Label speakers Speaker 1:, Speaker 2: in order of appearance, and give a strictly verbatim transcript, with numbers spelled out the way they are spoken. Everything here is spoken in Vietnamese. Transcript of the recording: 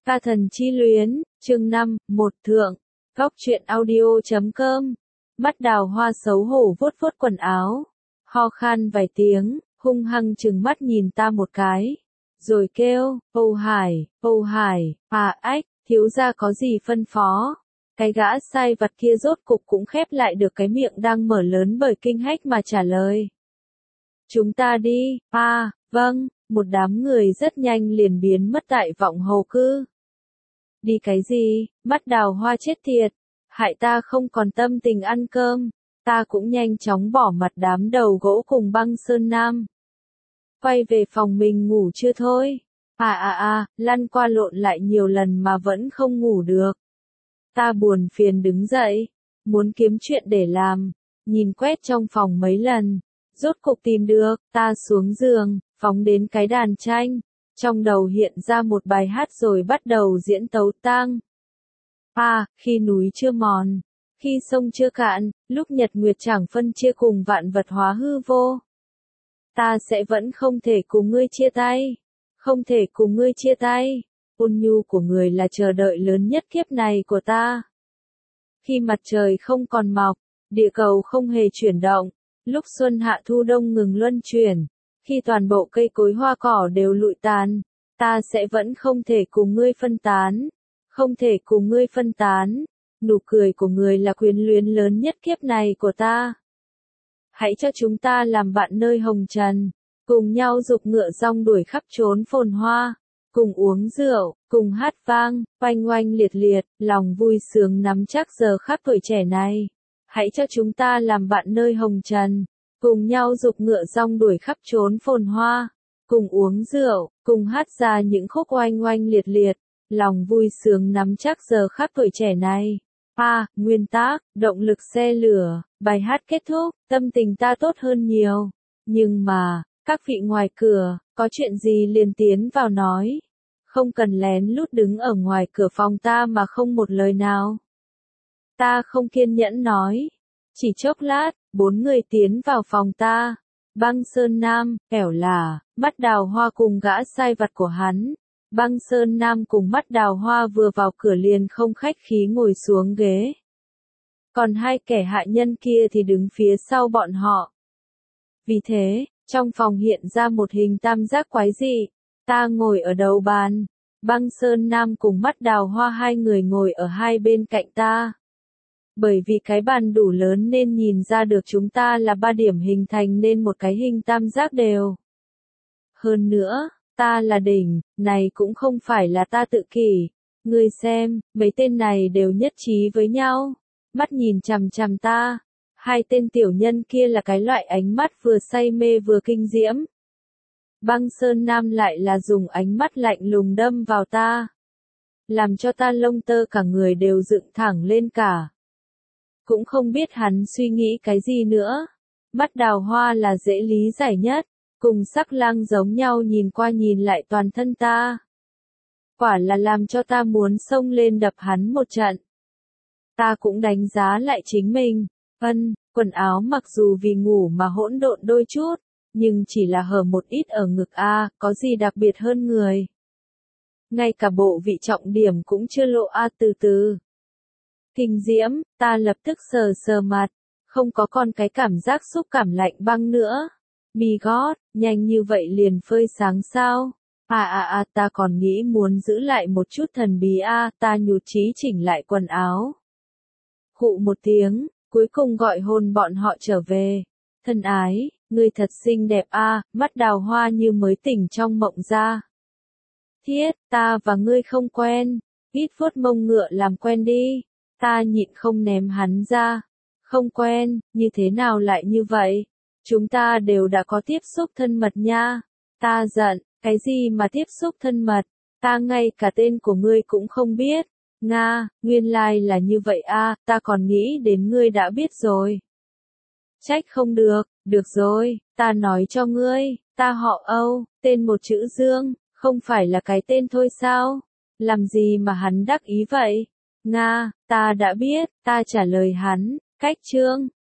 Speaker 1: Ca thần chi luyến, chương năm, một thượng, góc truyện audio chấm com. Mắt Đào Hoa xấu hổ vuốt vuốt quần áo, ho khan vài tiếng, hung hăng trừng mắt nhìn ta một cái, rồi kêu, Âu Hải, Âu Hải, à ách, thiếu gia có gì phân phó. Cái gã sai vặt kia rốt cục cũng khép lại được cái miệng đang mở lớn bởi kinh hách mà trả lời. Chúng ta đi, à, vâng, một đám người rất nhanh liền biến mất tại vọng hầu cư. Đi cái gì, Mắt Đào Hoa chết tiệt, hại ta không còn tâm tình ăn cơm, ta cũng nhanh chóng bỏ mặt đám đầu gỗ cùng Băng Sơn Nam. Quay về phòng mình ngủ chưa thôi, à à à, lăn qua lộn lại nhiều lần mà vẫn không ngủ được. Ta buồn phiền đứng dậy, muốn kiếm chuyện để làm, nhìn quét trong phòng mấy lần, rốt cục tìm được, ta xuống giường, phóng đến cái đàn tranh, trong đầu hiện ra một bài hát rồi bắt đầu diễn tấu tang. À, khi núi chưa mòn, khi sông chưa cạn, lúc nhật nguyệt chẳng phân chia cùng vạn vật hóa hư vô. Ta sẽ vẫn không thể cùng ngươi chia tay, không thể cùng ngươi chia tay. Ôn nhu của người là chờ đợi lớn nhất kiếp này của ta. Khi mặt trời không còn mọc, địa cầu không hề chuyển động, lúc xuân hạ thu đông ngừng luân chuyển, khi toàn bộ cây cối hoa cỏ đều lụi tàn, ta sẽ vẫn không thể cùng ngươi phân tán, không thể cùng ngươi phân tán. Nụ cười của người là quyến luyến lớn nhất kiếp này của ta. Hãy cho chúng ta làm bạn nơi hồng trần, cùng nhau giục ngựa rong đuổi khắp chốn phồn hoa, cùng uống rượu, cùng hát vang, oanh oanh liệt liệt, lòng vui sướng nắm chắc giờ khắc tuổi trẻ này. Hãy cho chúng ta làm bạn nơi hồng trần, cùng nhau giục ngựa rong đuổi khắp chốn phồn hoa, cùng uống rượu, cùng hát ra những khúc oanh oanh liệt liệt, lòng vui sướng nắm chắc giờ khắc tuổi trẻ này. À, nguyên tác, động lực xe lửa, bài hát kết thúc, tâm tình ta tốt hơn nhiều. Nhưng mà, các vị ngoài cửa, có chuyện gì liền tiến vào nói. Không cần lén lút đứng ở ngoài cửa phòng ta mà không một lời nào. Ta không kiên nhẫn nói. Chỉ chốc lát, bốn người tiến vào phòng ta. Băng Sơn Nam, Kẻo là, Mắt Đào Hoa cùng gã sai vặt của hắn. Băng Sơn Nam cùng Mắt Đào Hoa vừa vào cửa liền không khách khí ngồi xuống ghế. Còn hai kẻ hạ nhân kia thì đứng phía sau bọn họ. Vì thế, trong phòng hiện ra một hình tam giác quái dị. Ta ngồi ở đầu bàn. Băng Sơn Nam cùng Mắt Đào Hoa hai người ngồi ở hai bên cạnh ta. Bởi vì cái bàn đủ lớn nên nhìn ra được chúng ta là ba điểm hình thành nên một cái hình tam giác đều. Hơn nữa, ta là đỉnh, này cũng không phải là ta tự kỷ. Ngươi xem, mấy tên này đều nhất trí với nhau. Mắt nhìn chằm chằm ta. Hai tên tiểu nhân kia là cái loại ánh mắt vừa say mê vừa kinh diễm. Băng Sơn Nam lại là dùng ánh mắt lạnh lùng đâm vào ta. Làm cho ta lông tơ cả người đều dựng thẳng lên cả. Cũng không biết hắn suy nghĩ cái gì nữa. Mắt Đào Hoa là dễ lý giải nhất. Cùng Sắc Lang giống nhau nhìn qua nhìn lại toàn thân ta. Quả là làm cho ta muốn xông lên đập hắn một trận. Ta cũng đánh giá lại chính mình. Ân, quần áo mặc dù vì ngủ mà hỗn độn đôi chút, nhưng chỉ là hở một ít ở ngực a, có gì đặc biệt hơn người. Ngay cả bộ vị trọng điểm cũng chưa lộ a từ từ. Kinh diễm, ta lập tức sờ sờ mặt, không có còn cái cảm giác xúc cảm lạnh băng nữa. Mi gót, nhanh như vậy liền phơi sáng sao? À à à, ta còn nghĩ muốn giữ lại một chút thần bí a, à, ta nhụt chí chỉnh lại quần áo. Khụ một tiếng, cuối cùng gọi hồn bọn họ trở về. Thân ái, ngươi thật xinh đẹp a, à, Mắt Đào Hoa như mới tỉnh trong mộng ra. Thiết, ta và ngươi không quen, ít vuốt mông ngựa làm quen đi. Ta nhịn không ném hắn ra. Không quen, như thế nào lại như vậy? Chúng ta đều đã có tiếp xúc thân mật nha. Ta giận, cái gì mà tiếp xúc thân mật? Ta ngay cả tên của ngươi cũng không biết. Nga, nguyên lai là như vậy a, à, ta còn nghĩ đến ngươi đã biết rồi. Trách không được, được rồi, ta nói cho ngươi, ta họ Âu, tên một chữ Dương, không phải là cái tên thôi sao? Làm gì mà hắn đắc ý vậy? Nga, ta đã biết, ta trả lời hắn, cách Trương,